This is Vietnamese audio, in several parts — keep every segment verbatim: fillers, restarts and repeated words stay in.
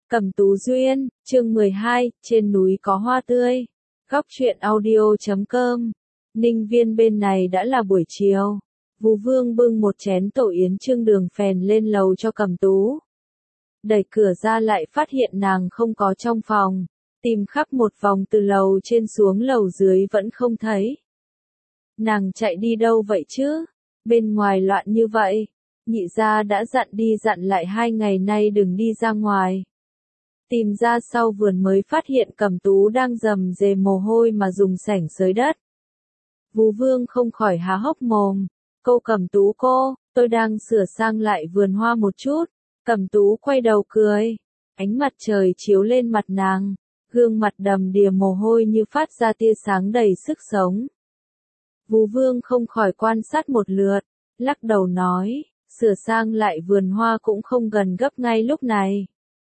Cẩm Tú Duyên, chương mười hai, trên núi có hoa tươi. Góc truyện audio chấm com. Ninh Viên bên này đã là buổi chiều. Vú Vương bưng một chén tổ yến trưng đường phèn lên lầu cho Cẩm Tú. Đẩy cửa ra lại phát hiện nàng không có trong phòng. Tìm khắp một vòng từ lầu trên xuống lầu dưới vẫn không thấy. Nàng chạy đi đâu vậy chứ? Bên ngoài loạn như vậy. Nhị gia đã dặn đi dặn lại hai ngày nay đừng đi ra ngoài. Tìm ra sau vườn mới phát hiện Cẩm Tú đang rầm rề mồ hôi mà dùng sảnh xới đất. Vú Vương không khỏi há hốc mồm. Cô Cẩm Tú cô, tôi đang sửa sang lại vườn hoa một chút. Cẩm Tú quay đầu cười. Ánh mặt trời chiếu lên mặt nàng. Gương mặt đầm đìa mồ hôi như phát ra tia sáng đầy sức sống. Vú Vương không khỏi quan sát một lượt. Lắc đầu nói, sửa sang lại vườn hoa cũng không gần gấp ngay lúc này.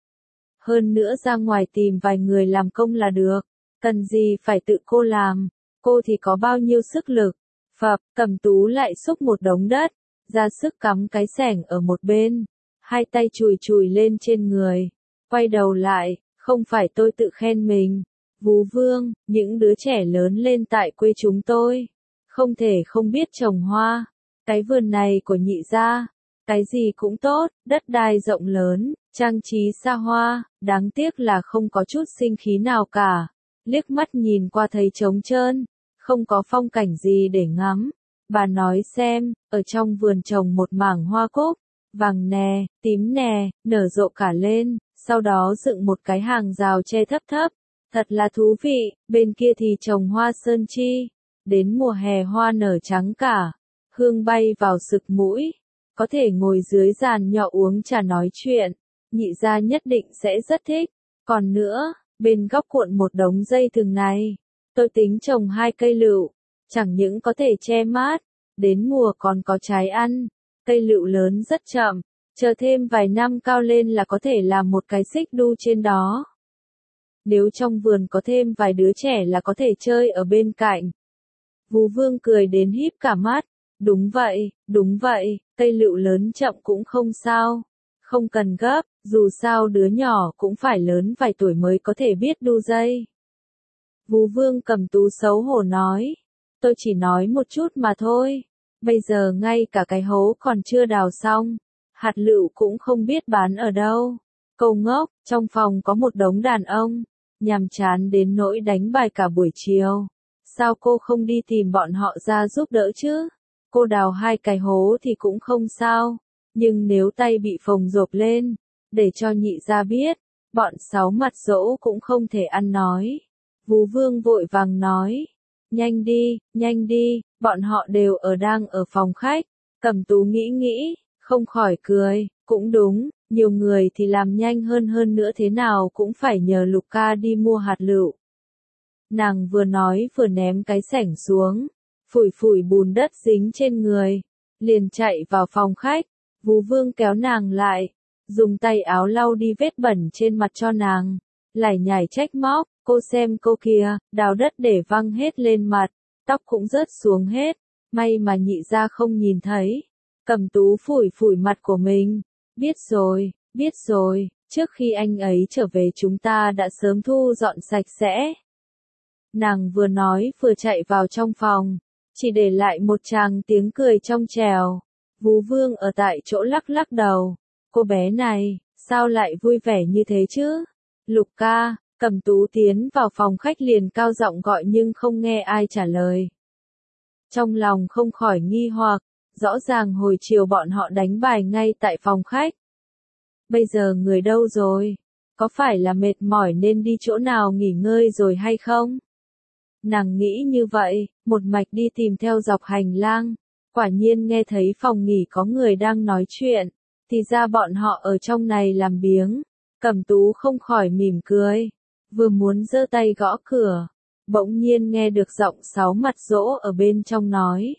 Hơn nữa ra ngoài tìm vài người làm công là được, cần gì phải tự cô làm, cô thì có bao nhiêu sức lực. Phập, Cẩm Tú lại xúc một đống đất, ra sức cắm cái xẻng ở một bên, hai tay chùi chùi lên trên người, quay đầu lại, không phải tôi tự khen mình, Vú Vương, những đứa trẻ lớn lên tại quê chúng tôi, không thể không biết trồng hoa, cái vườn này của nhị gia. Cái gì cũng tốt, đất đai rộng lớn, trang trí xa hoa, đáng tiếc là không có chút sinh khí nào cả. Liếc mắt nhìn qua thấy trống trơn, không có phong cảnh gì để ngắm. Bà nói xem, ở trong vườn trồng một mảng hoa cúc, vàng nè, tím nè, nở rộ cả lên, sau đó dựng một cái hàng rào che thấp thấp. Thật là thú vị, bên kia thì trồng hoa sơn chi. Đến mùa hè hoa nở trắng cả, hương bay vào sực mũi. Có thể ngồi dưới giàn nhỏ uống trà nói chuyện, nhị gia nhất định sẽ rất thích. Còn nữa, bên góc cuộn một đống dây thừng này, tôi tính trồng hai cây lựu, chẳng những có thể che mát, đến mùa còn có trái ăn. Cây lựu lớn rất chậm, chờ thêm vài năm cao lên là có thể làm một cái xích đu trên đó. Nếu trong vườn có thêm vài đứa trẻ là có thể chơi ở bên cạnh. Vú Vương cười đến híp cả mắt. Đúng vậy, đúng vậy, cây lựu lớn chậm cũng không sao. Không cần gấp, dù sao đứa nhỏ cũng phải lớn vài tuổi mới có thể biết đu dây. Vú Vương Cẩm Tú xấu hổ nói. Tôi chỉ nói một chút mà thôi. Bây giờ ngay cả cái hố còn chưa đào xong. Hạt lựu cũng không biết bán ở đâu. Câu ngốc, trong phòng có một đống đàn ông. Nhàm chán đến nỗi đánh bài cả buổi chiều. Sao cô không đi tìm bọn họ ra giúp đỡ chứ? Cô đào hai cái hố thì cũng không sao, nhưng nếu tay bị phồng rộp lên, để cho nhị gia biết, bọn sáu mặt dỗ cũng không thể ăn nói. Vú Vương vội vàng nói, nhanh đi, nhanh đi, bọn họ đều ở đang ở phòng khách. Cẩm Tú nghĩ nghĩ, không khỏi cười, cũng đúng, nhiều người thì làm nhanh hơn hơn nữa thế nào cũng phải nhờ Lục ca đi mua hạt lựu. Nàng vừa nói vừa ném cái xẻng xuống. Phủi phủi bùn đất dính trên người, liền chạy vào phòng khách. Vú Vương kéo nàng lại, dùng tay áo lau đi vết bẩn trên mặt cho nàng, lải nhải trách móc, cô xem cô kia, đào đất để văng hết lên mặt, tóc cũng rớt xuống hết, may mà nhị gia không nhìn thấy. Cẩm Tú phủi phủi mặt của mình, biết rồi, biết rồi, trước khi anh ấy trở về chúng ta đã sớm thu dọn sạch sẽ. Nàng vừa nói vừa chạy vào trong phòng. Chỉ để lại một tràng tiếng cười trong trèo. Vú Vương ở tại chỗ lắc lắc đầu. Cô bé này, sao lại vui vẻ như thế chứ? Lục ca, Cẩm Tú tiến vào phòng khách liền cao giọng gọi nhưng không nghe ai trả lời. Trong lòng không khỏi nghi hoặc, rõ ràng hồi chiều bọn họ đánh bài ngay tại phòng khách. Bây giờ người đâu rồi? Có phải là mệt mỏi nên đi chỗ nào nghỉ ngơi rồi hay không? Nàng nghĩ như vậy, một mạch đi tìm theo dọc hành lang, quả nhiên nghe thấy phòng nghỉ có người đang nói chuyện, thì ra bọn họ ở trong này làm biếng. Cẩm Tú không khỏi mỉm cười, vừa muốn giơ tay gõ cửa, bỗng nhiên nghe được giọng sáu mặt dỗ ở bên trong nói.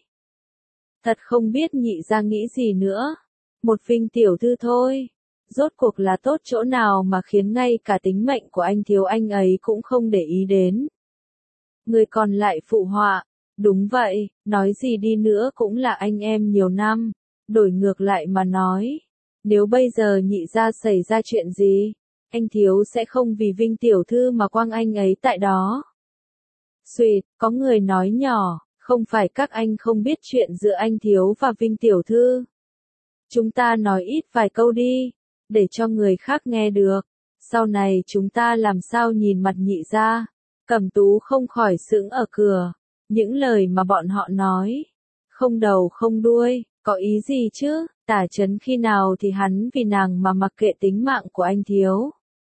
Thật không biết nhị gia nghĩ gì nữa, một Vinh tiểu thư thôi, rốt cuộc là tốt chỗ nào mà khiến ngay cả tính mệnh của anh thiếu anh ấy cũng không để ý đến. Người còn lại phụ họa, đúng vậy, nói gì đi nữa cũng là anh em nhiều năm, đổi ngược lại mà nói, nếu bây giờ nhị gia xảy ra chuyện gì, anh thiếu sẽ không vì Vinh tiểu thư mà quăng anh ấy tại đó. Xuyệt, có người nói nhỏ, không phải các anh không biết chuyện giữa anh thiếu và Vinh tiểu thư. Chúng ta nói ít vài câu đi, để cho người khác nghe được. Sau này chúng ta làm sao nhìn mặt Nhị gia. Cẩm Tú không khỏi sững ở cửa. Những lời mà bọn họ nói, không đầu không đuôi, có ý gì chứ? Tả Chấn khi nào thì hắn vì nàng mà mặc kệ tính mạng của anh thiếu.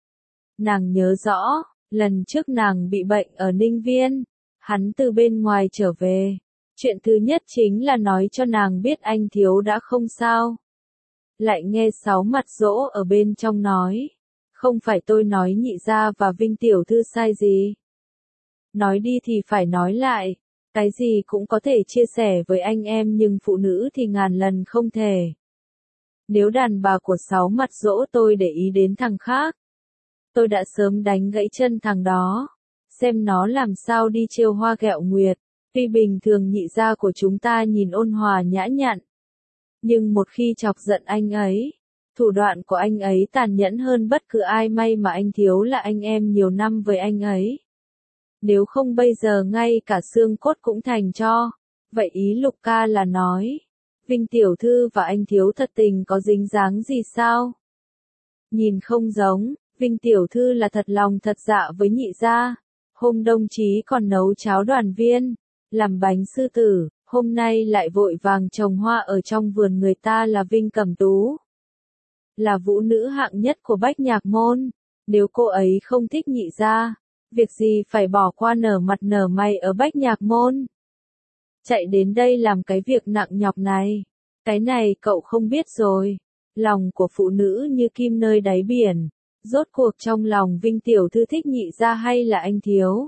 Nàng nhớ rõ, lần trước nàng bị bệnh ở Ninh Viên, hắn từ bên ngoài trở về. Chuyện thứ nhất chính là nói cho nàng biết anh thiếu đã không sao. Lại nghe Sáu Mặt Dỗ ở bên trong nói, không phải tôi nói Nhị gia và Vinh tiểu thư sai gì. Nói đi thì phải nói lại, cái gì cũng có thể chia sẻ với anh em nhưng phụ nữ thì ngàn lần không thể. Nếu đàn bà của Sáu Mặt Dỗ tôi để ý đến thằng khác, tôi đã sớm đánh gãy chân thằng đó, xem nó làm sao đi trêu hoa ghẹo nguyệt. Tuy bình thường Nhị gia của chúng ta nhìn ôn hòa nhã nhặn, nhưng một khi chọc giận anh ấy, thủ đoạn của anh ấy tàn nhẫn hơn bất cứ ai. May mà anh thiếu là anh em nhiều năm với anh ấy. Nếu không bây giờ ngay cả xương cốt cũng thành tro. Vậy ý Lục ca là nói, Vinh tiểu thư và anh thiếu thật tình có dính dáng gì sao? Nhìn không giống, Vinh tiểu thư là thật lòng thật dạ với Nhị gia. Hôm đồng chí còn nấu cháo đoàn viên, làm bánh sư tử, hôm nay lại vội vàng trồng hoa ở trong vườn người ta là Vinh Cẩm Tú. Là vũ nữ hạng nhất của Bách Nhạc Môn, nếu cô ấy không thích Nhị gia, việc gì phải bỏ qua nở mặt nở mày ở Bách Nhạc Môn. Chạy đến đây làm cái việc nặng nhọc này, cái này cậu không biết rồi, lòng của phụ nữ như kim nơi đáy biển, rốt cuộc trong lòng Vinh tiểu thư thích Nhị gia hay là anh thiếu.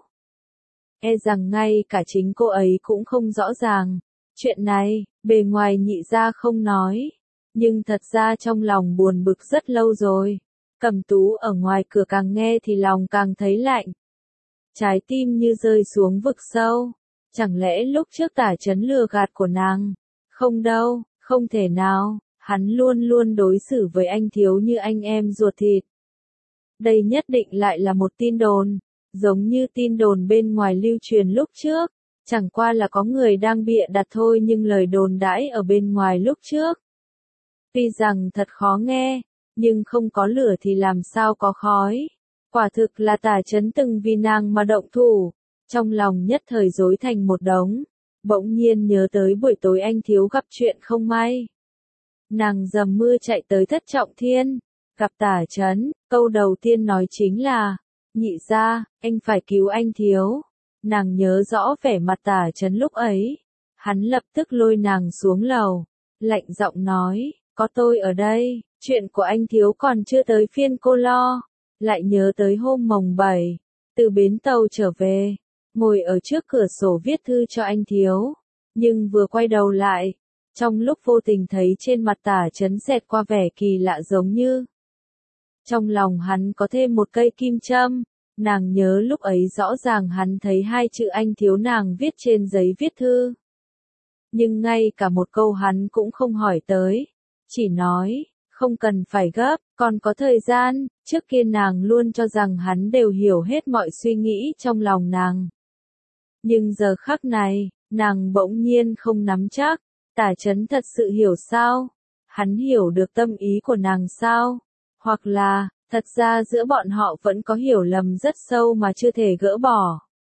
E rằng ngay cả chính cô ấy cũng không rõ ràng. Chuyện này, bề ngoài Nhị gia không nói, nhưng thật ra trong lòng buồn bực rất lâu rồi. Cẩm Tú ở ngoài cửa càng nghe thì lòng càng thấy lạnh. Trái tim như rơi xuống vực sâu. Chẳng lẽ lúc trước Tả Chấn lừa gạt của nàng? Không đâu, không thể nào, hắn luôn luôn đối xử với anh thiếu như anh em ruột thịt. Đây nhất định lại là một tin đồn. Giống như tin đồn bên ngoài lưu truyền lúc trước, chẳng qua là có người đang bịa đặt thôi nhưng lời đồn đãi ở bên ngoài lúc trước. Tuy rằng thật khó nghe, nhưng không có lửa thì làm sao có khói. Quả thực là Tả Chấn từng vì nàng mà động thủ, trong lòng nhất thời rối thành một đống, bỗng nhiên nhớ tới buổi tối anh thiếu gặp chuyện không may. Nàng dầm mưa chạy tới Thất Trọng Thiên, gặp Tả Chấn, câu đầu tiên nói chính là, Nhị gia, anh phải cứu anh thiếu. Nàng nhớ rõ vẻ mặt Tả Chấn lúc ấy. Hắn lập tức lôi nàng xuống lầu. Lạnh giọng nói, có tôi ở đây, chuyện của anh thiếu còn chưa tới phiên cô lo. Lại nhớ tới hôm mồng bảy, từ bến tàu trở về, ngồi ở trước cửa sổ viết thư cho anh thiếu. Nhưng vừa quay đầu lại, trong lúc vô tình thấy trên mặt Tả Chấn xẹt qua vẻ kỳ lạ giống như trong lòng hắn có thêm một cây kim châm. Nàng nhớ lúc ấy rõ ràng hắn thấy hai chữ anh thiếu nàng viết trên giấy viết thư. Nhưng ngay cả một câu hắn cũng không hỏi tới. Chỉ nói, không cần phải gấp, còn có thời gian. Trước kia nàng luôn cho rằng hắn đều hiểu hết mọi suy nghĩ trong lòng nàng. Nhưng giờ khắc này, nàng bỗng nhiên không nắm chắc. Tả Chấn thật sự hiểu sao? Hắn hiểu được tâm ý của nàng sao? Hoặc là, thật ra giữa bọn họ vẫn có hiểu lầm rất sâu mà chưa thể gỡ bỏ.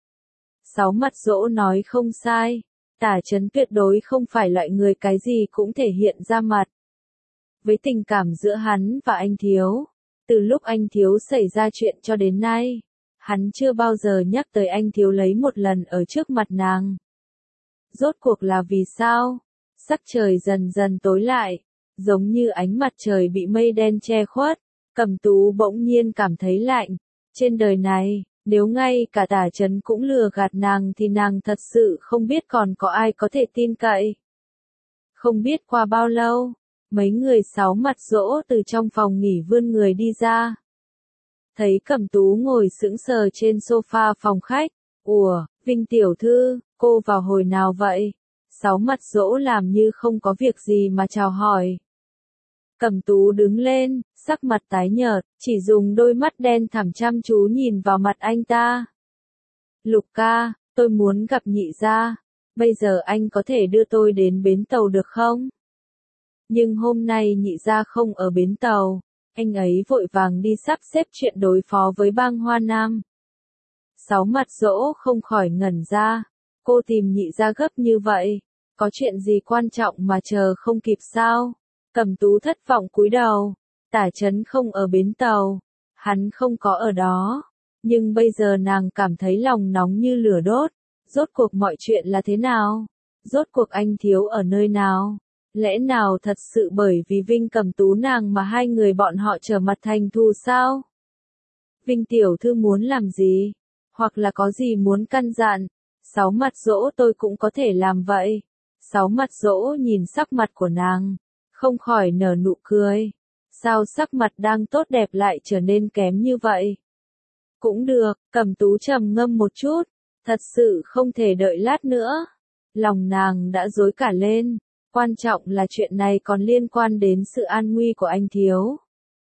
Sáu Mặt Dỗ nói không sai, Tả Chấn tuyệt đối không phải loại người cái gì cũng thể hiện ra mặt. Với tình cảm giữa hắn và anh thiếu, từ lúc anh thiếu xảy ra chuyện cho đến nay, hắn chưa bao giờ nhắc tới anh thiếu lấy một lần ở trước mặt nàng. Rốt cuộc là vì sao? Sắc trời dần dần tối lại, giống như ánh mặt trời bị mây đen che khuất. Cẩm Tú bỗng nhiên cảm thấy lạnh. Trên đời này, nếu ngay cả Tả Chấn cũng lừa gạt nàng thì nàng thật sự không biết còn có ai có thể tin cậy. Không biết qua bao lâu, mấy người Sáu Mặt Dỗ từ trong phòng nghỉ vươn người đi ra. Thấy Cẩm Tú ngồi sững sờ trên sofa phòng khách. Ủa, Vinh tiểu thư, cô vào hồi nào vậy? Sáu Mặt Dỗ làm như không có việc gì mà chào hỏi. Cẩm Tú đứng lên, sắc mặt tái nhợt, chỉ dùng đôi mắt đen thẳm chăm chú nhìn vào mặt anh ta. Lục ca, tôi muốn gặp nhị gia, bây giờ anh có thể đưa tôi đến bến tàu được không? Nhưng hôm nay nhị gia không ở bến tàu, anh ấy vội vàng đi sắp xếp chuyện đối phó với bang Hoa Nam. Sáu mặt Dỗ không khỏi ngẩn ra, cô tìm nhị gia gấp như vậy, có chuyện gì quan trọng mà chờ không kịp sao? Cẩm Tú thất vọng cúi đầu, Tả Chấn không ở bến tàu, hắn không có ở đó, nhưng bây giờ nàng cảm thấy lòng nóng như lửa đốt, rốt cuộc mọi chuyện là thế nào? Rốt cuộc anh thiếu ở nơi nào? Lẽ nào thật sự bởi vì Vinh Cẩm Tú nàng mà hai người bọn họ trở mặt thành thù sao? Vinh tiểu thư muốn làm gì? Hoặc là có gì muốn căn dặn? Sáu mặt Dỗ tôi cũng có thể làm vậy. Sáu mặt Dỗ nhìn sắc mặt của nàng, không khỏi nở nụ cười. Sao sắc mặt đang tốt đẹp lại trở nên kém như vậy? Cũng được, Cẩm Tú trầm ngâm một chút, thật sự không thể đợi lát nữa. Lòng nàng đã rối cả lên, quan trọng là chuyện này còn liên quan đến sự an nguy của anh thiếu.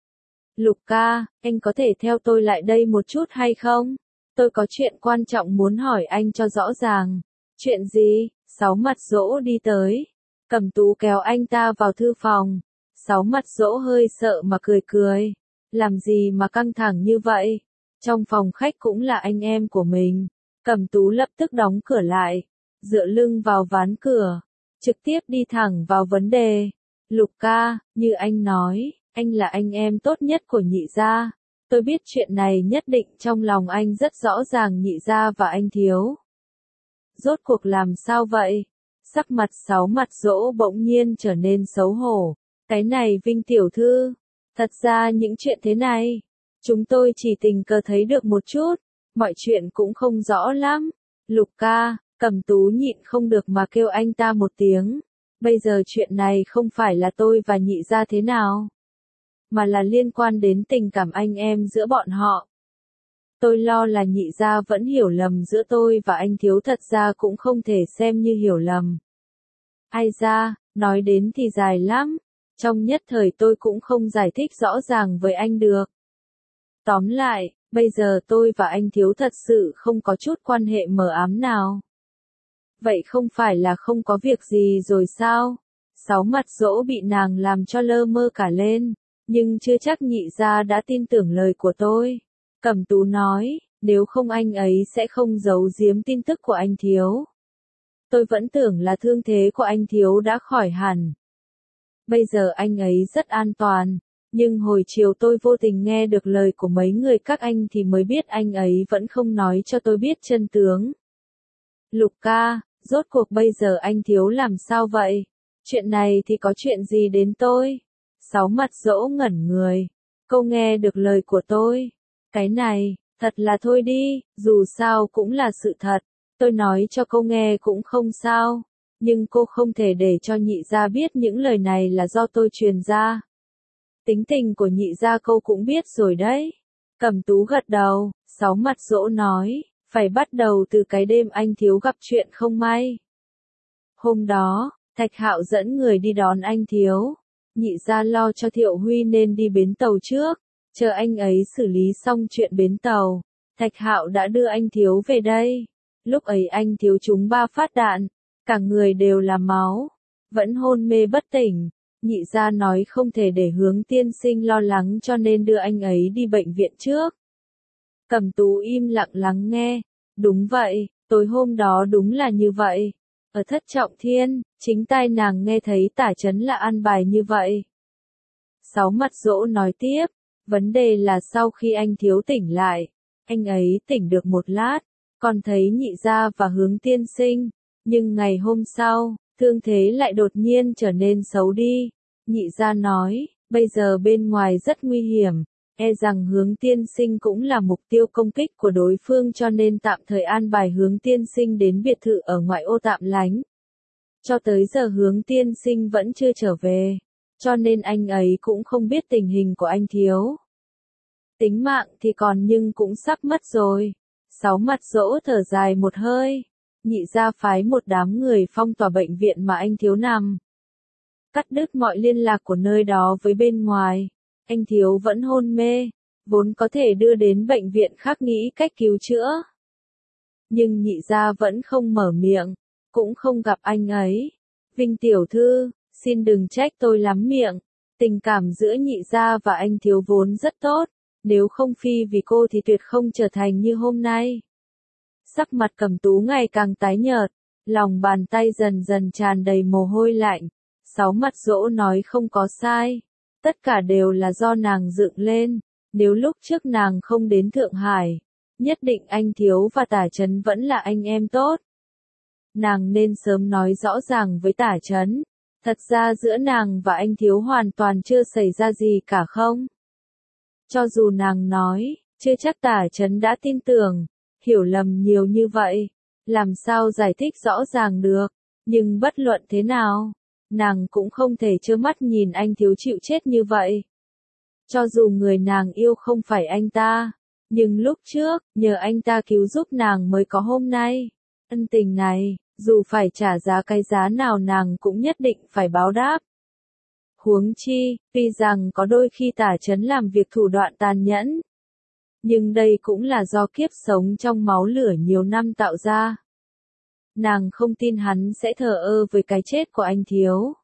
Lục ca, anh có thể theo tôi lại đây một chút hay không? Tôi có chuyện quan trọng muốn hỏi anh cho rõ ràng. Chuyện gì? Sáu mặt Dỗ đi tới. Cẩm Tú kéo anh ta vào thư phòng. Sáu mặt Dỗ hơi sợ mà cười cười. Làm gì mà căng thẳng như vậy? Trong phòng khách cũng là anh em của mình. Cẩm Tú lập tức đóng cửa lại, dựa lưng vào ván cửa, trực tiếp đi thẳng vào vấn đề. Lục ca, như anh nói, anh là anh em tốt nhất của nhị gia. Tôi biết chuyện này nhất định trong lòng anh rất rõ ràng nhị gia và anh thiếu. Rốt cuộc làm sao vậy? Sắc mặt sáu mặt Dỗ bỗng nhiên trở nên xấu hổ. Cái này Vinh tiểu thư, thật ra những chuyện thế này, chúng tôi chỉ tình cờ thấy được một chút, mọi chuyện cũng không rõ lắm. Lục ca, Cẩm Tú nhịn không được mà kêu anh ta một tiếng. Bây giờ chuyện này không phải là tôi và nhị gia thế nào, mà là liên quan đến tình cảm anh em giữa bọn họ. Tôi lo là nhị gia vẫn hiểu lầm giữa tôi và anh thiếu, thật ra cũng không thể xem như hiểu lầm. Ai ra, nói đến thì dài lắm, trong nhất thời tôi cũng không giải thích rõ ràng với anh được. Tóm lại, bây giờ tôi và anh thiếu thật sự không có chút quan hệ mờ ám nào. Vậy không phải là không có việc gì rồi sao? Sáu mặt Dỗ bị nàng làm cho lơ mơ cả lên, nhưng chưa chắc nhị gia đã tin tưởng lời của tôi. Cẩm Tú nói, nếu không anh ấy sẽ không giấu giếm tin tức của anh thiếu. Tôi vẫn tưởng là thương thế của anh thiếu đã khỏi hẳn. Bây giờ anh ấy rất an toàn, nhưng hồi chiều tôi vô tình nghe được lời của mấy người các anh thì mới biết anh ấy vẫn không nói cho tôi biết chân tướng. Lục ca, rốt cuộc bây giờ anh thiếu làm sao vậy? Chuyện này thì có chuyện gì đến tôi? Sáu mặt Dỗ ngẩn người. Cô nghe được lời của tôi. Cái này, thật là thôi đi, dù sao cũng là sự thật. Tôi nói cho cô nghe cũng không sao. Nhưng cô không thể để cho nhị gia biết những lời này là do tôi truyền ra. Tính tình của nhị gia cô cũng biết rồi đấy. Cẩm Tú gật đầu, sáu mặt Dỗ nói, phải bắt đầu từ cái đêm anh thiếu gặp chuyện không may. Hôm đó, Thạch Hạo dẫn người đi đón anh thiếu. Nhị gia lo cho Thiệu Huy nên đi bến tàu trước, chờ anh ấy xử lý xong chuyện bến tàu. Thạch Hạo đã đưa anh thiếu về đây. Lúc ấy anh thiếu trúng ba phát đạn, cả người đều là máu, vẫn hôn mê bất tỉnh. Nhị gia nói không thể để Hướng tiên sinh lo lắng cho nên đưa anh ấy đi bệnh viện trước. Cẩm Tú im lặng lắng nghe. Đúng vậy, tối hôm đó đúng là như vậy. Ở Thất Trọng Thiên, chính tai nàng nghe thấy Tả Chấn là an bài như vậy. Sáu mặt Dỗ nói tiếp, vấn đề là sau khi anh thiếu tỉnh lại, anh ấy tỉnh được một lát, còn thấy nhị gia và Hướng tiên sinh, nhưng ngày hôm sau, thương thế lại đột nhiên trở nên xấu đi. Nhị gia nói, bây giờ bên ngoài rất nguy hiểm, e rằng Hướng tiên sinh cũng là mục tiêu công kích của đối phương cho nên tạm thời an bài Hướng tiên sinh đến biệt thự ở ngoại ô tạm lánh. Cho tới giờ Hướng tiên sinh vẫn chưa trở về, cho nên anh ấy cũng không biết tình hình của anh thiếu. Tính mạng thì còn nhưng cũng sắp mất rồi. Sáu mặt Dỗ thở dài một hơi. Nhị gia phái một đám người phong tỏa bệnh viện mà anh thiếu nằm. cắt đứt mọi liên lạc của nơi đó với bên ngoài. Anh Thiếu vẫn hôn mê, vốn có thể đưa đến bệnh viện khác nghĩ cách cứu chữa. Nhưng nhị gia vẫn không mở miệng, cũng không gặp anh ấy. Vinh tiểu thư, xin đừng trách tôi lắm miệng. Tình cảm giữa nhị gia và anh Thiếu vốn rất tốt, nếu không phi vì cô thì tuyệt không trở thành như hôm nay. Sắc mặt Cẩm Tú ngày càng tái nhợt, lòng bàn tay dần dần tràn đầy mồ hôi lạnh. Sáu Mặt Dỗ nói không có sai, tất cả đều là do nàng dựng lên. Nếu lúc trước nàng không đến Thượng Hải, nhất định anh Thiếu và Tả Chấn vẫn là anh em tốt. Nàng nên sớm nói rõ ràng với Tả Chấn, thật ra giữa nàng và anh Thiếu hoàn toàn chưa xảy ra gì cả không? Cho dù nàng nói, chưa chắc Tả Chấn đã tin tưởng, hiểu lầm nhiều như vậy, làm sao giải thích rõ ràng được, nhưng bất luận thế nào, nàng cũng không thể trơ mắt nhìn anh Thiếu chịu chết như vậy. Cho dù người nàng yêu không phải anh ta, nhưng lúc trước, nhờ anh ta cứu giúp nàng mới có hôm nay. Ân tình này, dù phải trả giá cái giá nào nàng cũng nhất định phải báo đáp. Huống chi, tuy rằng có đôi khi Tả Chấn làm việc thủ đoạn tàn nhẫn, nhưng đây cũng là do kiếp sống trong máu lửa nhiều năm tạo ra. Nàng không tin hắn sẽ thờ ơ với cái chết của anh Thiếu.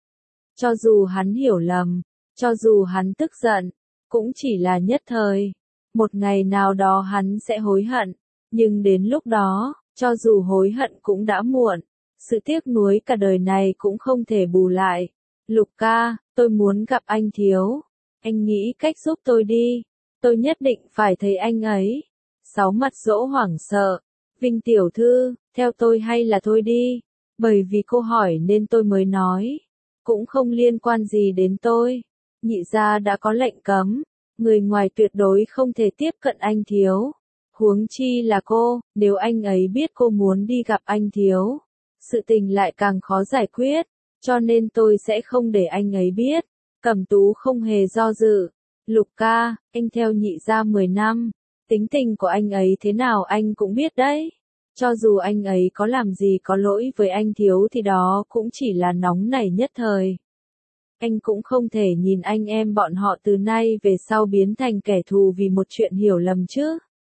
Cho dù hắn hiểu lầm, cho dù hắn tức giận, cũng chỉ là nhất thời. Một ngày nào đó hắn sẽ hối hận, nhưng đến lúc đó, cho dù hối hận cũng đã muộn. Sự tiếc nuối cả đời này cũng không thể bù lại. Lục ca, tôi muốn gặp anh Thiếu. Anh nghĩ cách giúp tôi đi. Tôi nhất định phải thấy anh ấy. Sáu Mặt Dỗ hoảng sợ. Vinh tiểu thư, theo tôi hay là thôi đi. Bởi vì cô hỏi nên tôi mới nói. Cũng không liên quan gì đến tôi. Nhị gia đã có lệnh cấm. Người ngoài tuyệt đối không thể tiếp cận anh Thiếu. Huống chi là cô, nếu anh ấy biết cô muốn đi gặp anh Thiếu, sự tình lại càng khó giải quyết, cho nên tôi sẽ không để anh ấy biết. Cẩm Tú không hề do dự. Lục ca, anh theo nhị gia mười năm, tính tình của anh ấy thế nào anh cũng biết đấy. Cho dù anh ấy có làm gì có lỗi với anh Thiếu thì đó cũng chỉ là nóng nảy nhất thời. Anh cũng không thể nhìn anh em bọn họ từ nay về sau biến thành kẻ thù vì một chuyện hiểu lầm chứ.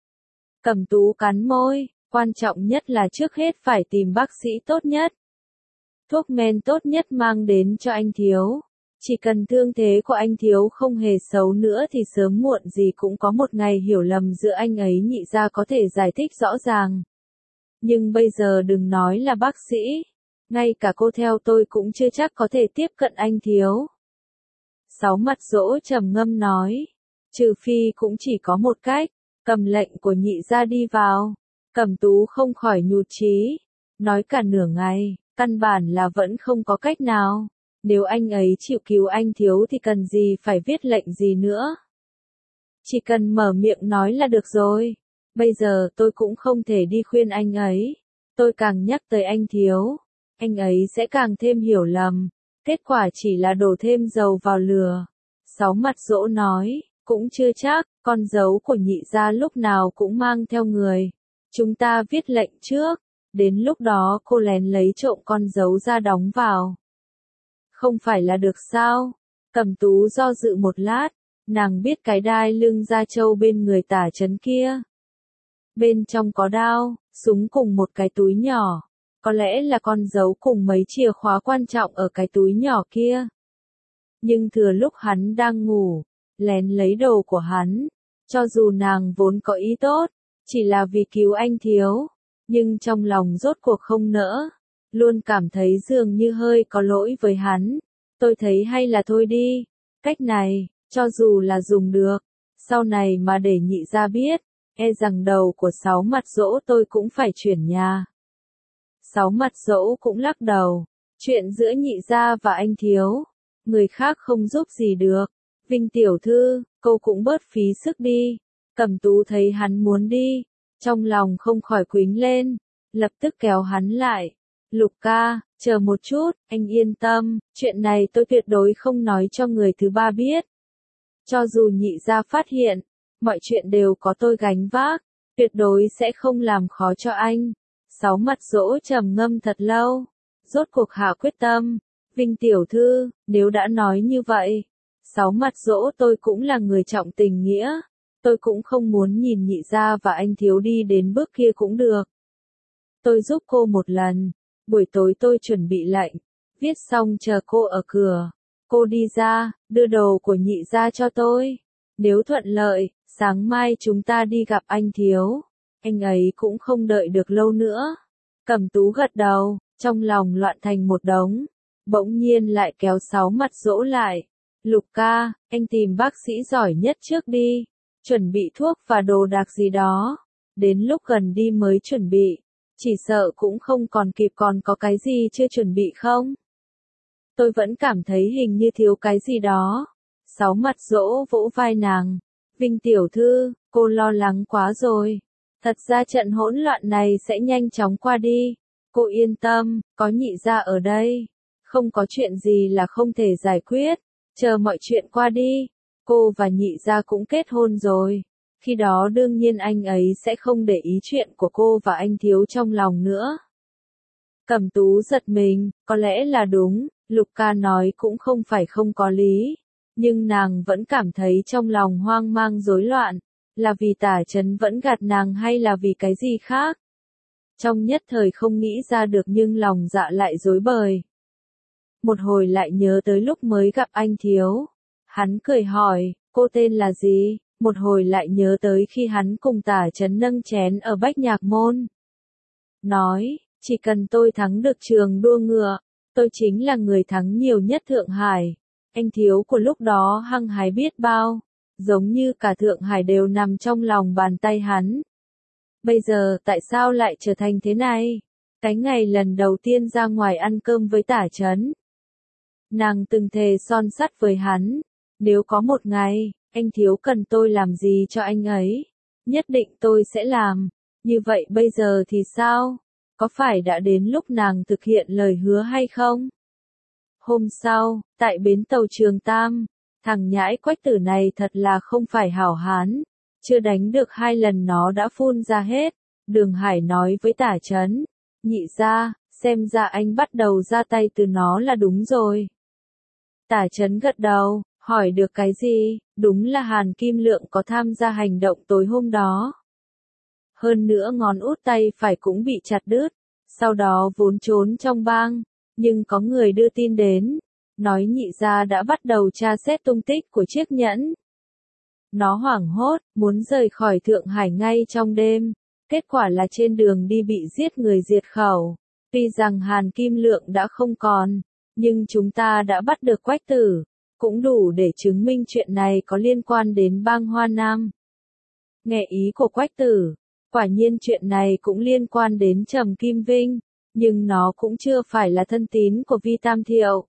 Cẩm Tú cắn môi, quan trọng nhất là trước hết phải tìm bác sĩ tốt nhất. Thuốc men tốt nhất mang đến cho anh Thiếu. Chỉ cần thương thế của anh Thiếu không hề xấu nữa thì sớm muộn gì cũng có một ngày hiểu lầm giữa anh ấy nhị gia có thể giải thích rõ ràng. Nhưng bây giờ đừng nói là bác sĩ. Ngay cả cô theo tôi cũng chưa chắc có thể tiếp cận anh Thiếu. Sáu Mặt Dỗ trầm ngâm nói. Trừ phi cũng chỉ có một cách. Cầm lệnh của nhị gia đi vào. Cẩm Tú không khỏi nhụt chí. Nói cả nửa ngày, căn bản là vẫn không có cách nào. Nếu anh ấy chịu cứu anh Thiếu thì cần gì phải viết lệnh gì nữa. Chỉ cần mở miệng nói là được rồi. Bây giờ tôi cũng không thể đi khuyên anh ấy. Tôi càng nhắc tới anh Thiếu, anh ấy sẽ càng thêm hiểu lầm. Kết quả chỉ là đổ thêm dầu vào lửa. Sáu Mặt Dỗ nói, cũng chưa chắc, con dấu của nhị gia lúc nào cũng mang theo người. Chúng ta viết lệnh trước, đến lúc đó cô lén lấy trộm con dấu ra đóng vào. Không phải là được sao? Cẩm Tú do dự một lát, nàng biết cái đai lưng da trâu bên người Tả Chấn kia. Bên trong có đao, súng cùng một cái túi nhỏ. Có lẽ là con dấu cùng mấy chìa khóa quan trọng ở cái túi nhỏ kia. Nhưng thừa lúc hắn đang ngủ, lén lấy đồ của hắn. Cho dù nàng vốn có ý tốt, chỉ là vì cứu anh Thiếu, nhưng trong lòng rốt cuộc không nỡ, luôn cảm thấy dường như hơi có lỗi với hắn. Tôi thấy hay là thôi đi, cách này, cho dù là dùng được, sau này mà để nhị gia biết, e rằng đầu của Sáu Mặt Dỗ tôi cũng phải chuyển nhà. Sáu Mặt Dỗ cũng lắc đầu, chuyện giữa nhị gia và anh Thiếu, người khác không giúp gì được. Vinh tiểu thư, cô cũng bớt phí sức đi. Cẩm Tú thấy hắn muốn đi, trong lòng không khỏi quính lên, lập tức kéo hắn lại. Lục ca, chờ một chút, anh yên tâm, chuyện này tôi tuyệt đối không nói cho người thứ ba biết. Cho dù nhị gia phát hiện, mọi chuyện đều có tôi gánh vác, tuyệt đối sẽ không làm khó cho anh. Sáu Mặt Dỗ trầm ngâm thật lâu, rốt cuộc hạ quyết tâm. Vinh tiểu thư, nếu đã nói như vậy, Sáu Mặt Dỗ tôi cũng là người trọng tình nghĩa, tôi cũng không muốn nhìn nhị gia và anh thiếu đi đến bước kia cũng được. Tôi giúp cô một lần, buổi tối tôi chuẩn bị lệnh, viết xong chờ cô ở cửa. Cô đi ra, đưa đồ của nhị gia cho tôi. Nếu thuận lợi, sáng mai chúng ta đi gặp anh thiếu. Anh ấy cũng không đợi được lâu nữa. Cẩm Tú gật đầu, trong lòng loạn thành một đống. Bỗng nhiên lại kéo Sáu Mặt Dỗ lại. Lục ca, anh tìm bác sĩ giỏi nhất trước đi. Chuẩn bị thuốc và đồ đạc gì đó. Đến lúc gần đi mới chuẩn bị. Chỉ sợ cũng không còn kịp, còn có cái gì chưa chuẩn bị không? Tôi vẫn cảm thấy hình như thiếu cái gì đó. Sáu Mặt Dỗ vỗ vai nàng. Vinh tiểu thư, cô lo lắng quá rồi. Thật ra trận hỗn loạn này sẽ nhanh chóng qua đi. Cô yên tâm, có nhị gia ở đây. Không có chuyện gì là không thể giải quyết. Chờ mọi chuyện qua đi. Cô và nhị gia cũng kết hôn rồi. Khi đó đương nhiên anh ấy sẽ không để ý chuyện của cô và anh thiếu trong lòng nữa. Cẩm Tú giật mình, có lẽ là đúng, Lục ca nói cũng không phải không có lý. Nhưng nàng vẫn cảm thấy trong lòng hoang mang rối loạn, là vì Tả Chấn vẫn gạt nàng hay là vì cái gì khác. Trong nhất thời không nghĩ ra được nhưng lòng dạ lại rối bời. Một hồi lại nhớ tới lúc mới gặp anh thiếu. Hắn cười hỏi, cô tên là gì? Một hồi lại nhớ tới khi hắn cùng Tả Chấn nâng chén ở Bách Nhạc Môn. Nói, chỉ cần tôi thắng được trường đua ngựa, tôi chính là người thắng nhiều nhất Thượng Hải. Anh thiếu của lúc đó hăng hái biết bao, giống như cả Thượng Hải đều nằm trong lòng bàn tay hắn. Bây giờ tại sao lại trở thành thế này? Cái ngày lần đầu tiên ra ngoài ăn cơm với Tả Chấn, nàng từng thề son sắt với hắn, nếu có một ngày, anh thiếu cần tôi làm gì cho anh ấy, nhất định tôi sẽ làm. Như vậy bây giờ thì sao? Có phải đã đến lúc nàng thực hiện lời hứa hay không? Hôm sau, tại bến tàu Trường Tam, thằng nhãi Quách Tử này thật là không phải hảo hán, chưa đánh được hai lần nó đã phun ra hết. Đường Hải nói với Tả Chấn, nhị gia, xem ra anh bắt đầu ra tay từ nó là đúng rồi. Tả Chấn gật đầu, hỏi được cái gì? Đúng là Hàn Kim Lượng có tham gia hành động tối hôm đó. Hơn nữa ngón út tay phải cũng bị chặt đứt, sau đó vốn trốn trong bang, nhưng có người đưa tin đến, nói nhị gia đã bắt đầu tra xét tung tích của chiếc nhẫn. Nó hoảng hốt, muốn rời khỏi Thượng Hải ngay trong đêm, kết quả là trên đường đi bị giết người diệt khẩu. Tuy rằng Hàn Kim Lượng đã không còn, nhưng chúng ta đã bắt được Quách Tử, cũng đủ để chứng minh chuyện này có liên quan đến bang Hoa Nam. Nghe ý của Quách Tử, quả nhiên chuyện này cũng liên quan đến Trầm Kim Vinh, nhưng nó cũng chưa phải là thân tín của Vi Tam Thiệu.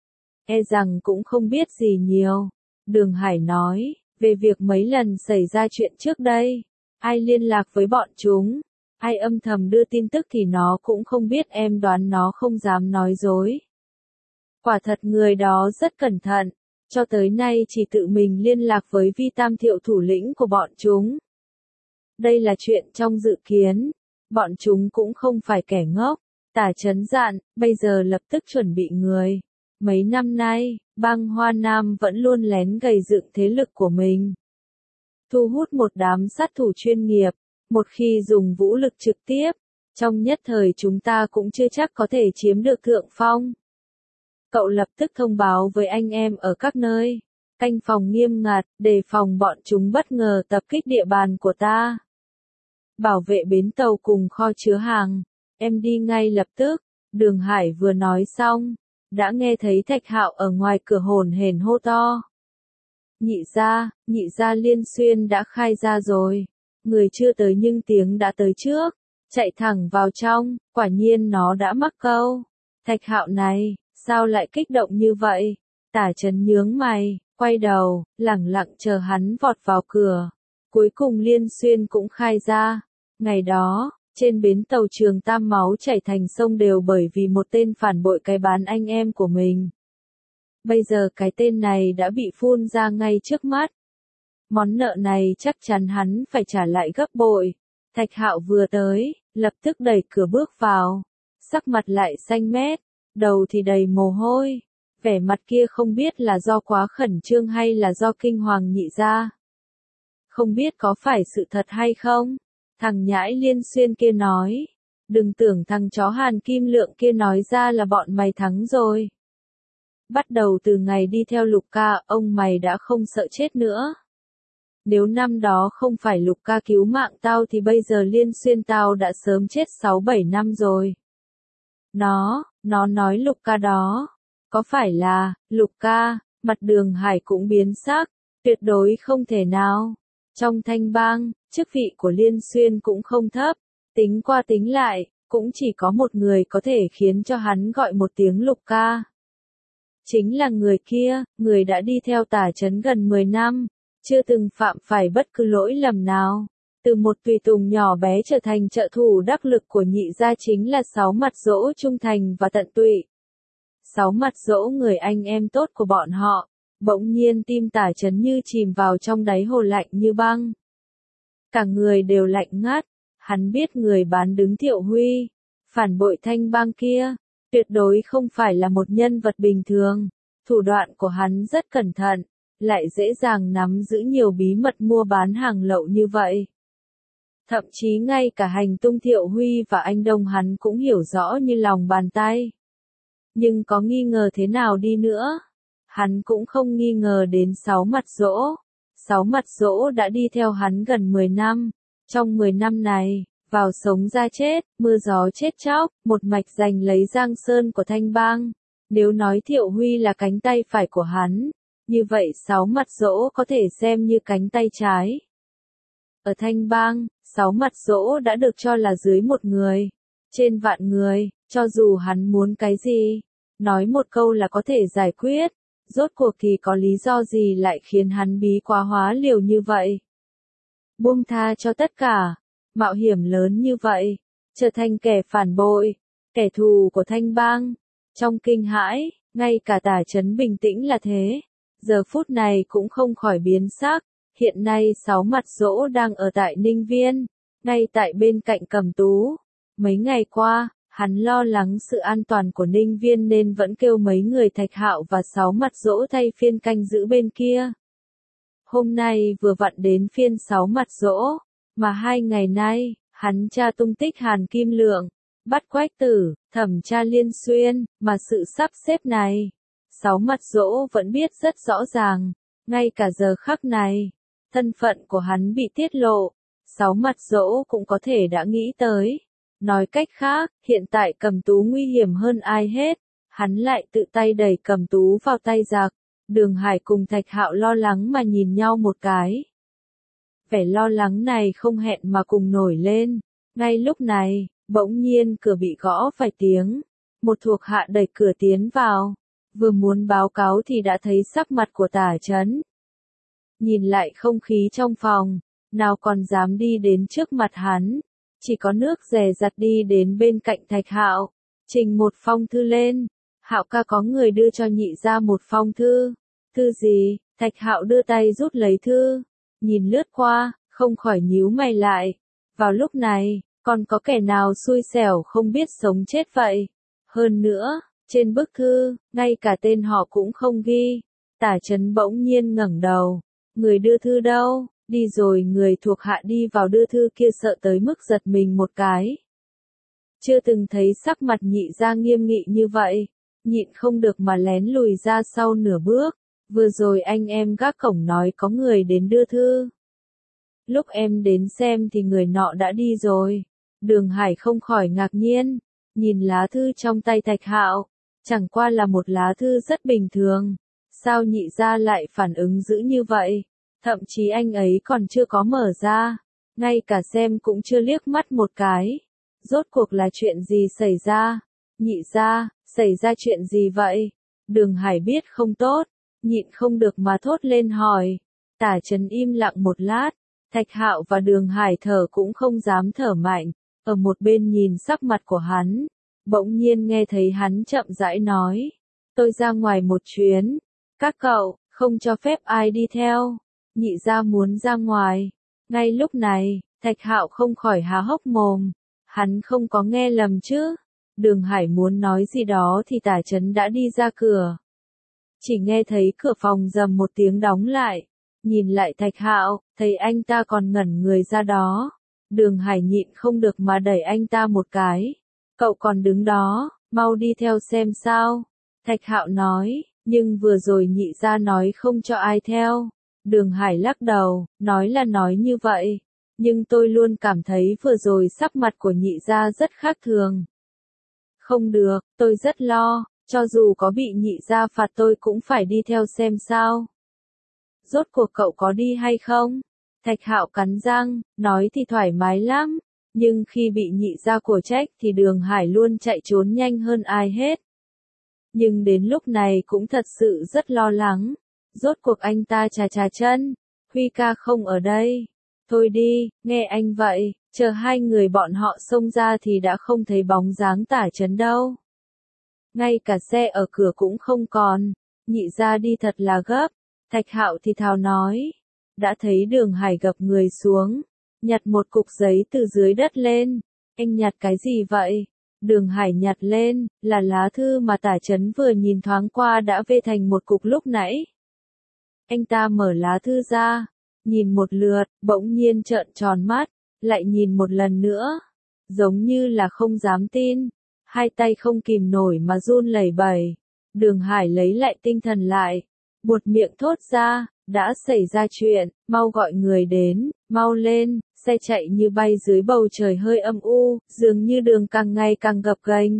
E rằng cũng không biết gì nhiều. Đường Hải nói, về việc mấy lần xảy ra chuyện trước đây, ai liên lạc với bọn chúng, ai âm thầm đưa tin tức thì nó cũng không biết, em đoán nó không dám nói dối. Quả thật người đó rất cẩn thận, cho tới nay chỉ tự mình liên lạc với Vi Tam Thiệu thủ lĩnh của bọn chúng. Đây là chuyện trong dự kiến, bọn chúng cũng không phải kẻ ngốc. Tả Chấn dặn, bây giờ lập tức chuẩn bị người. Mấy năm nay, bang Hoa Nam vẫn luôn lén gầy dựng thế lực của mình. Thu hút một đám sát thủ chuyên nghiệp, một khi dùng vũ lực trực tiếp, trong nhất thời chúng ta cũng chưa chắc có thể chiếm được thượng phong. Cậu lập tức thông báo với anh em ở các nơi, canh phòng nghiêm ngặt, đề phòng bọn chúng bất ngờ tập kích địa bàn của ta. Bảo vệ bến tàu cùng kho chứa hàng, em đi ngay lập tức. Đường Hải vừa nói xong, đã nghe thấy Thạch Hạo ở ngoài cửa hồn hển hô to. Nhị gia, nhị gia Liên Xuyên đã khai ra rồi. Người chưa tới nhưng tiếng đã tới trước, chạy thẳng vào trong, quả nhiên nó đã mắc câu. Thạch Hạo này, sao lại kích động như vậy? Tả Chấn nhướng mày, quay đầu, lẳng lặng chờ hắn vọt vào cửa. Cuối cùng Liên Xuyên cũng khai ra. Ngày đó, trên bến tàu Trường Tam máu chảy thành sông đều bởi vì một tên phản bội cái bán anh em của mình. Bây giờ cái tên này đã bị phun ra ngay trước mắt. Món nợ này chắc chắn hắn phải trả lại gấp bội. Thạch Hạo vừa tới, lập tức đẩy cửa bước vào, sắc mặt lại xanh mét. đầu thì đầy mồ hôi. Vẻ mặt kia không biết là do quá khẩn trương hay là do kinh hoàng Nhị gia. Không biết có phải sự thật hay không? Thằng nhãi Liên Xuyên kia nói. Đừng tưởng thằng chó Hàn Kim Lượng kia nói ra là bọn mày thắng rồi. Bắt đầu từ ngày đi theo Lục ca, ông mày đã không sợ chết nữa. Nếu năm đó không phải Lục ca cứu mạng tao thì bây giờ Liên Xuyên tao đã sớm chết sáu bảy năm rồi. Nó, nó nói Lục ca đó. Có phải là, Lục ca, mặt Đường Hải cũng biến sắc, tuyệt đối không thể nào. Trong Thanh Bang, chức vị của Liên Xuyên cũng không thấp, tính qua tính lại, cũng chỉ có một người có thể khiến cho hắn gọi một tiếng Lục ca. Chính là người kia, người đã đi theo Tả Chấn gần mười năm, chưa từng phạm phải bất cứ lỗi lầm nào. Từ một tùy tùng nhỏ bé trở thành trợ thủ đắc lực của Nhị gia chính là Sáu Mặt Dỗ trung thành và tận tụy. Sáu Mặt Dỗ người anh em tốt của bọn họ, bỗng nhiên tim Tả Chấn như chìm vào trong đáy hồ lạnh như băng. Cả người đều lạnh ngắt, hắn biết người bán đứng Thiệu Huy, phản bội Thanh Bang kia, tuyệt đối không phải là một nhân vật bình thường, thủ đoạn của hắn rất cẩn thận, lại dễ dàng nắm giữ nhiều bí mật mua bán hàng lậu như vậy. Thậm chí ngay cả hành tung Thiệu Huy và anh Đông hắn cũng hiểu rõ như lòng bàn tay. Nhưng có nghi ngờ thế nào đi nữa, hắn cũng không nghi ngờ đến Sáu Mặt Dỗ. Sáu Mặt Dỗ đã đi theo hắn gần mười năm, trong mười năm này, vào sống ra chết, mưa gió chết chóc, một mạch giành lấy Giang Sơn của Thanh Bang. Nếu nói Thiệu Huy là cánh tay phải của hắn, như vậy Sáu Mặt Dỗ có thể xem như cánh tay trái. Ở Thanh Bang, Sáu Mặt Dỗ đã được cho là dưới một người, trên vạn người, cho dù hắn muốn cái gì, nói một câu là có thể giải quyết. Rốt cuộc thì có lý do gì lại khiến hắn bí quá hóa liều như vậy? Buông tha cho tất cả, mạo hiểm lớn như vậy, trở thành kẻ phản bội, kẻ thù của Thanh Bang. Trong kinh hãi, ngay cả Tả Chấn bình tĩnh là thế, giờ phút này cũng không khỏi biến sắc. Hiện nay Sáu Mặt Dỗ đang ở tại Ninh Viên, ngay tại bên cạnh Cẩm Tú. Mấy ngày qua, hắn lo lắng sự an toàn của Ninh Viên nên vẫn kêu mấy người Thạch Hạo và Sáu Mặt Dỗ thay phiên canh giữ bên kia. Hôm nay vừa vặn đến phiên Sáu Mặt Dỗ, mà hai ngày nay, hắn tra tung tích Hàn Kim Lượng, bắt Quách Tử, thẩm tra Liên Xuyên, mà sự sắp xếp này, Sáu Mặt Dỗ vẫn biết rất rõ ràng, ngay cả giờ khắc này, thân phận của hắn bị tiết lộ, Sáu Mặt Dỗ cũng có thể đã nghĩ tới. Nói cách khác, hiện tại Cẩm Tú nguy hiểm hơn ai hết, hắn lại tự tay đẩy Cẩm Tú vào tay giặc. Đường Hải cùng Thạch Hạo lo lắng mà nhìn nhau một cái. Vẻ lo lắng này không hẹn mà cùng nổi lên. Ngay lúc này, bỗng nhiên cửa bị gõ vài tiếng. Một thuộc hạ đẩy cửa tiến vào. Vừa muốn báo cáo thì đã thấy sắc mặt của Tả Chấn. Nhìn lại không khí trong phòng, nào còn dám đi đến trước mặt hắn. Chỉ có nước dè dặt đi đến bên cạnh Thạch Hạo, trình một phong thư lên. Hạo ca có người đưa cho Nhị gia một phong thư. Thư gì? Thạch Hạo đưa tay rút lấy thư, nhìn lướt qua, không khỏi nhíu mày lại. Vào lúc này, còn có kẻ nào xui xẻo không biết sống chết vậy? Hơn nữa, trên bức thư, ngay cả tên họ cũng không ghi. Tả Chấn bỗng nhiên ngẩng đầu. Người đưa thư đâu? Đi rồi. Người thuộc hạ đi vào đưa thư kia sợ tới mức giật mình một cái. Chưa từng thấy sắc mặt Nhị gia nghiêm nghị như vậy, nhịn không được mà lén lùi ra sau nửa bước. Vừa rồi anh em gác cổng nói có người đến đưa thư. Lúc em đến xem thì người nọ đã đi rồi. Đường Hải không khỏi ngạc nhiên, nhìn lá thư trong tay Thạch Hạo, chẳng qua là một lá thư rất bình thường. Sao Nhị gia lại phản ứng dữ như vậy? Thậm chí anh ấy còn chưa có mở ra, ngay cả xem cũng chưa liếc mắt một cái. Rốt cuộc là chuyện gì xảy ra? Nhị gia, xảy ra chuyện gì vậy? Đường Hải biết không tốt, nhịn không được mà thốt lên hỏi. Tả Chấn im lặng một lát, Thạch Hạo và Đường Hải thở cũng không dám thở mạnh, ở một bên nhìn sắc mặt của hắn, bỗng nhiên nghe thấy hắn chậm rãi nói. Tôi ra ngoài một chuyến, các cậu, không cho phép ai đi theo. Nhị gia muốn ra ngoài. Ngay lúc này, Thạch Hạo không khỏi há hốc mồm. Hắn không có nghe lầm chứ? Đường Hải muốn nói gì đó thì Tả Chấn đã đi ra cửa. Chỉ nghe thấy cửa phòng rầm một tiếng đóng lại. Nhìn lại Thạch Hạo, thấy anh ta còn ngẩn người ra đó. Đường Hải nhịn không được mà đẩy anh ta một cái. Cậu còn đứng đó, mau đi theo xem sao. Thạch Hạo nói, nhưng vừa rồi nhị gia nói không cho ai theo. Đường Hải lắc đầu, nói là nói như vậy. Nhưng tôi luôn cảm thấy vừa rồi sắc mặt của nhị gia rất khác thường. Không được, tôi rất lo, cho dù có bị nhị gia phạt tôi cũng phải đi theo xem sao. Rốt cuộc cậu có đi hay không? Thạch Hạo cắn răng, nói thì thoải mái lắm, nhưng khi bị nhị gia của trách thì Đường Hải luôn chạy trốn nhanh hơn ai hết. Nhưng đến lúc này cũng thật sự rất lo lắng. Rốt cuộc anh ta chà chà chân, Huy ca không ở đây. Thôi đi, nghe anh vậy, chờ hai người bọn họ xông ra thì đã không thấy bóng dáng Tả Chấn đâu. Ngay cả xe ở cửa cũng không còn, nhị gia đi thật là gấp. Thạch Hạo thì thào nói, đã thấy Đường Hải gập người xuống, nhặt một cục giấy từ dưới đất lên. Anh nhặt cái gì vậy? Đường Hải nhặt lên, là lá thư mà Tả Chấn vừa nhìn thoáng qua đã vê thành một cục lúc nãy. Anh ta mở lá thư ra, nhìn một lượt, bỗng nhiên trợn tròn mắt, lại nhìn một lần nữa, giống như là không dám tin, hai tay không kìm nổi mà run lẩy bẩy. Đường Hải lấy lại tinh thần lại, buột miệng thốt ra, đã xảy ra chuyện, mau gọi người đến, mau lên. Xe chạy như bay dưới bầu trời hơi âm u, dường như đường càng ngày càng gập ghềnh.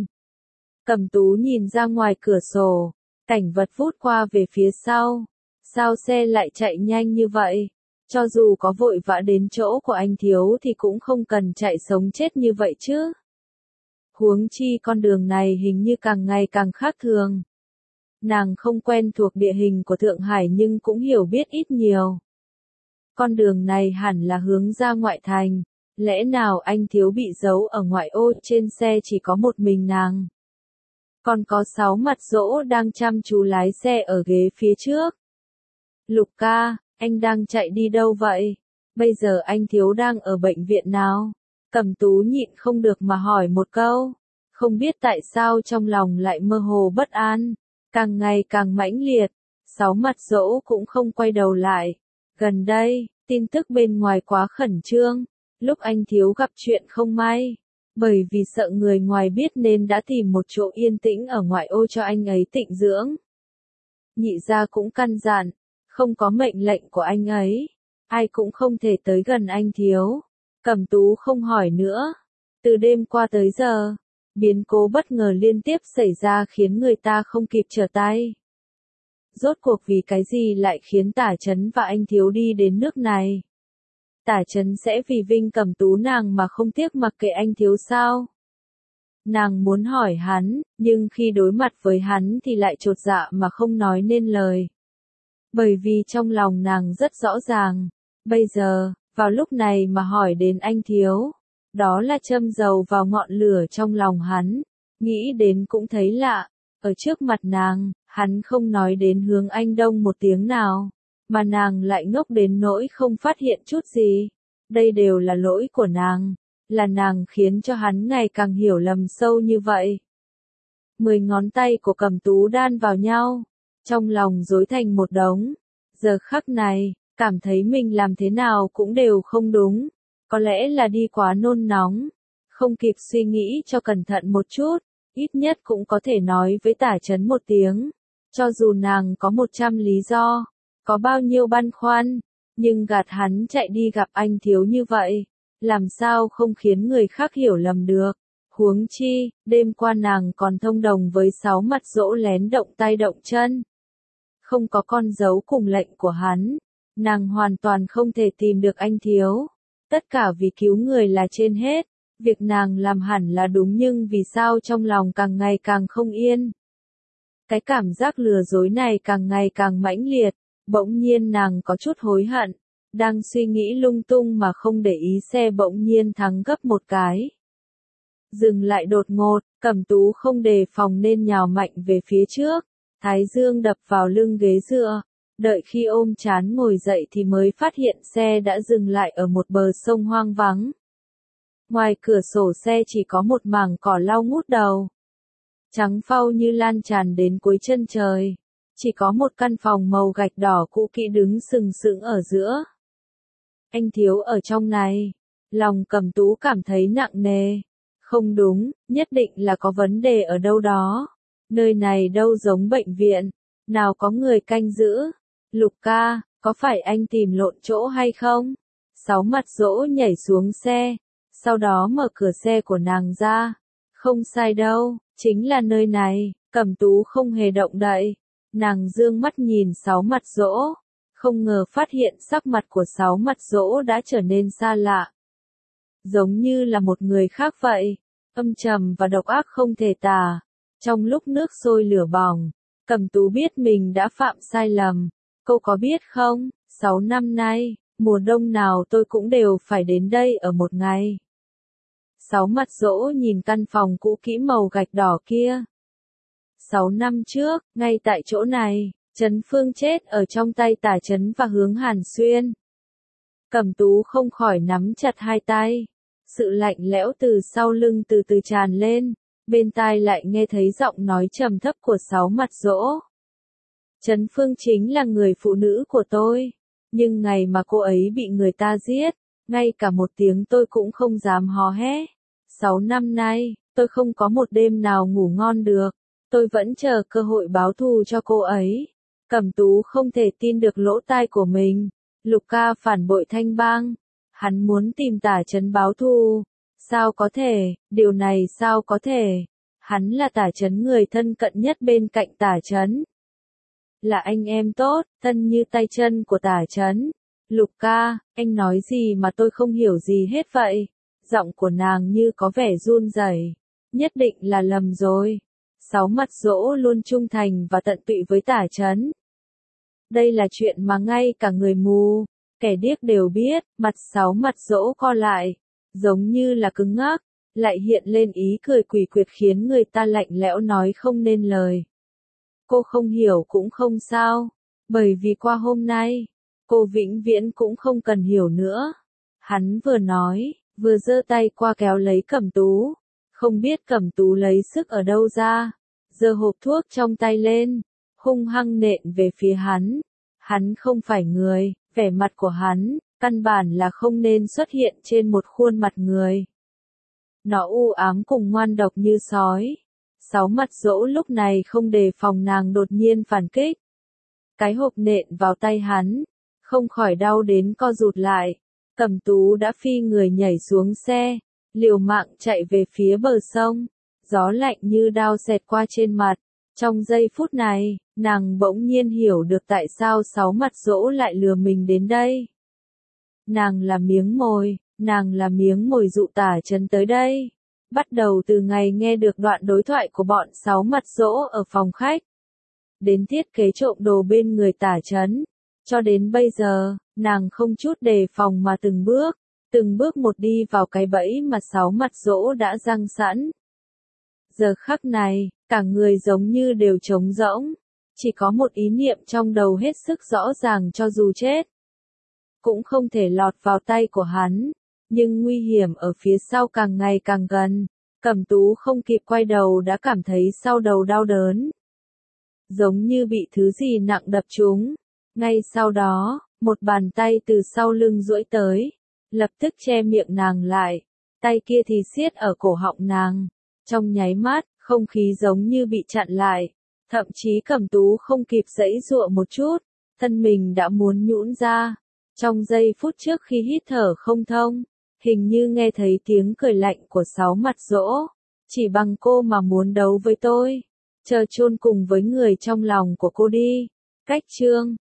Cẩm Tú nhìn ra ngoài cửa sổ, cảnh vật vút qua về phía sau. Sao xe lại chạy nhanh như vậy? Cho dù có vội vã đến chỗ của anh Thiếu thì cũng không cần chạy sống chết như vậy chứ. Huống chi con đường này hình như càng ngày càng khác thường. Nàng không quen thuộc địa hình của Thượng Hải nhưng cũng hiểu biết ít nhiều. Con đường này hẳn là hướng ra ngoại thành, lẽ nào anh Thiếu bị giấu ở ngoại ô? Trên xe chỉ có một mình nàng. Còn có sáu mặt dỗ đang chăm chú lái xe ở ghế phía trước. Lục ca, anh đang chạy đi đâu vậy? Bây giờ anh Thiếu đang ở bệnh viện nào? Cẩm Tú nhịn không được mà hỏi một câu. Không biết tại sao trong lòng lại mơ hồ bất an, càng ngày càng mãnh liệt. Sáu mặt dỗ cũng không quay đầu lại. Gần đây, tin tức bên ngoài quá khẩn trương, lúc anh Thiếu gặp chuyện không may. Bởi vì sợ người ngoài biết nên đã tìm một chỗ yên tĩnh ở ngoại ô cho anh ấy tịnh dưỡng. Nhị gia cũng căn dặn, không có mệnh lệnh của anh ấy, ai cũng không thể tới gần anh Thiếu. Cẩm Tú không hỏi nữa. Từ đêm qua tới giờ, biến cố bất ngờ liên tiếp xảy ra khiến người ta không kịp trở tay. Rốt cuộc vì cái gì lại khiến Tả Chấn và anh Thiếu đi đến nước này? Tả Chấn sẽ vì Vinh Cẩm Tú nàng mà không tiếc mặc kệ anh Thiếu sao? Nàng muốn hỏi hắn, nhưng khi đối mặt với hắn thì lại chột dạ mà không nói nên lời. Bởi vì trong lòng nàng rất rõ ràng, bây giờ, vào lúc này mà hỏi đến anh Thiếu, đó là châm dầu vào ngọn lửa trong lòng hắn. Nghĩ đến cũng thấy lạ, ở trước mặt nàng, hắn không nói đến hướng anh Đông một tiếng nào, mà nàng lại ngốc đến nỗi không phát hiện chút gì. Đây đều là lỗi của nàng, là nàng khiến cho hắn ngày càng hiểu lầm sâu như vậy. Mười ngón tay của Cẩm Tú đan vào nhau, trong lòng rối thành một đống. Giờ khắc này, cảm thấy mình làm thế nào cũng đều không đúng, có lẽ là đi quá nôn nóng, không kịp suy nghĩ cho cẩn thận một chút, ít nhất cũng có thể nói với Tả Chấn một tiếng. Cho dù nàng có một trăm lý do, có bao nhiêu băn khoăn, nhưng gạt hắn chạy đi gặp anh Thiếu như vậy, làm sao không khiến người khác hiểu lầm được. Huống chi, đêm qua nàng còn thông đồng với sáu mặt dỗ lén động tay động chân. Không có con dấu cùng lệnh của hắn, nàng hoàn toàn không thể tìm được anh Thiếu. Tất cả vì cứu người là trên hết, việc nàng làm hẳn là đúng nhưng vì sao trong lòng càng ngày càng không yên. Cái cảm giác lừa dối này càng ngày càng mãnh liệt, bỗng nhiên nàng có chút hối hận, đang suy nghĩ lung tung mà không để ý xe bỗng nhiên thắng gấp một cái. Dừng lại đột ngột, Cẩm Tú không đề phòng nên nhào mạnh về phía trước, thái dương đập vào lưng ghế dựa, đợi khi ôm chán ngồi dậy thì mới phát hiện xe đã dừng lại ở một bờ sông hoang vắng. Ngoài cửa sổ xe chỉ có một mảng cỏ lau ngút đầu. Trắng phau như lan tràn đến cuối chân trời. Chỉ có một căn phòng màu gạch đỏ cũ kỹ đứng sừng sững ở giữa. Anh thiếu ở trong này. Lòng Cẩm Tú cảm thấy nặng nề. Không đúng, nhất định là có vấn đề ở đâu đó. Nơi này đâu giống bệnh viện. Nào có người canh giữ. Lục ca, có phải anh tìm lộn chỗ hay không? Sáu Mặt Dỗ nhảy xuống xe. Sau đó mở cửa xe của nàng ra. Không sai đâu, chính là nơi này. Cẩm Tú không hề động đậy. Nàng dương mắt nhìn Sáu Mặt Dỗ. Không ngờ phát hiện sắc mặt của Sáu Mặt Dỗ đã trở nên xa lạ. Giống như là một người khác vậy. Âm trầm và độc ác không thể tả. Trong lúc nước sôi lửa bỏng, Cẩm Tú biết mình đã phạm sai lầm. Cô có biết không, sáu năm nay, mùa đông nào tôi cũng đều phải đến đây ở một ngày. Sáu Mặt Dỗ nhìn căn phòng cũ kỹ màu gạch đỏ kia. Sáu năm trước, ngay tại chỗ này, Trấn Phương chết ở trong tay Tả Chấn và Hướng Hàn Xuyên. Cẩm Tú không khỏi nắm chặt hai tay. Sự lạnh lẽo từ sau lưng từ từ tràn lên, bên tai lại nghe thấy giọng nói trầm thấp của Sáu Mặt Dỗ. Trấn Phương chính là người phụ nữ của tôi, nhưng ngày mà cô ấy bị người ta giết, ngay cả một tiếng tôi cũng không dám hò hét. Sáu năm nay, tôi không có một đêm nào ngủ ngon được, tôi vẫn chờ cơ hội báo thù cho cô ấy. Cẩm Tú không thể tin được lỗ tai của mình. Lục ca phản bội Thanh Bang. Hắn muốn tìm Tả Chấn báo thù. Sao có thể, điều này sao có thể? Hắn là Tả Chấn người thân cận nhất bên cạnh Tả Chấn. Là anh em tốt, thân như tay chân của Tả Chấn. Lục ca, anh nói gì mà tôi không hiểu gì hết vậy? Giọng của nàng như có vẻ run rẩy. Nhất định là lầm rồi. Sáu Mặt Dỗ luôn trung thành và tận tụy với Tả Chấn. Đây là chuyện mà ngay cả người mù, kẻ điếc đều biết. Mặt Sáu Mặt Dỗ co lại, giống như là cứng ngắc, lại hiện lên ý cười quỷ quyệt khiến người ta lạnh lẽo nói không nên lời. Cô không hiểu cũng không sao, bởi vì qua hôm nay, cô vĩnh viễn cũng không cần hiểu nữa. Hắn vừa nói, vừa giơ tay qua kéo lấy Cẩm Tú, không biết Cẩm Tú lấy sức ở đâu ra, giơ hộp thuốc trong tay lên, hung hăng nện về phía hắn. Hắn không phải người, vẻ mặt của hắn, căn bản là không nên xuất hiện trên một khuôn mặt người. Nó u ám cùng ngoan độc như sói. Sáu Mặt Dỗ lúc này không đề phòng nàng đột nhiên phản kích. Cái hộp nện vào tay hắn, không khỏi đau đến co rụt lại. Cẩm Tú đã phi người nhảy xuống xe, liều mạng chạy về phía bờ sông. Gió lạnh như đao xẹt qua trên mặt. Trong giây phút này, nàng bỗng nhiên hiểu được tại sao Sáu Mặt Dỗ lại lừa mình đến đây. Nàng là miếng mồi, nàng là miếng mồi dụ Tả Chấn tới đây. Bắt đầu từ ngày nghe được đoạn đối thoại của bọn Sáu Mặt Dỗ ở phòng khách, đến thiết kế trộm đồ bên người Tả Chấn, cho đến bây giờ, nàng không chút đề phòng mà từng bước, từng bước một đi vào cái bẫy mà Sáu Mặt Dỗ đã giăng sẵn. Giờ khắc này, cả người giống như đều trống rỗng, chỉ có một ý niệm trong đầu hết sức rõ ràng cho dù chết, cũng không thể lọt vào tay của hắn. Nhưng nguy hiểm ở phía sau càng ngày càng gần, Cẩm Tú không kịp quay đầu đã cảm thấy sau đầu đau đớn. Giống như bị thứ gì nặng đập trúng. Ngay sau đó, một bàn tay từ sau lưng duỗi tới, lập tức che miệng nàng lại, tay kia thì siết ở cổ họng nàng. Trong nháy mắt, không khí giống như bị chặn lại, thậm chí Cẩm Tú không kịp giãy giụa một chút, thân mình đã muốn nhũn ra. Trong giây phút trước khi hít thở không thông, hình như nghe thấy tiếng cười lạnh của Sáu Mặt Dỗ. Chỉ bằng cô mà muốn đấu với tôi, chờ chôn cùng với người trong lòng của cô đi. Cách chương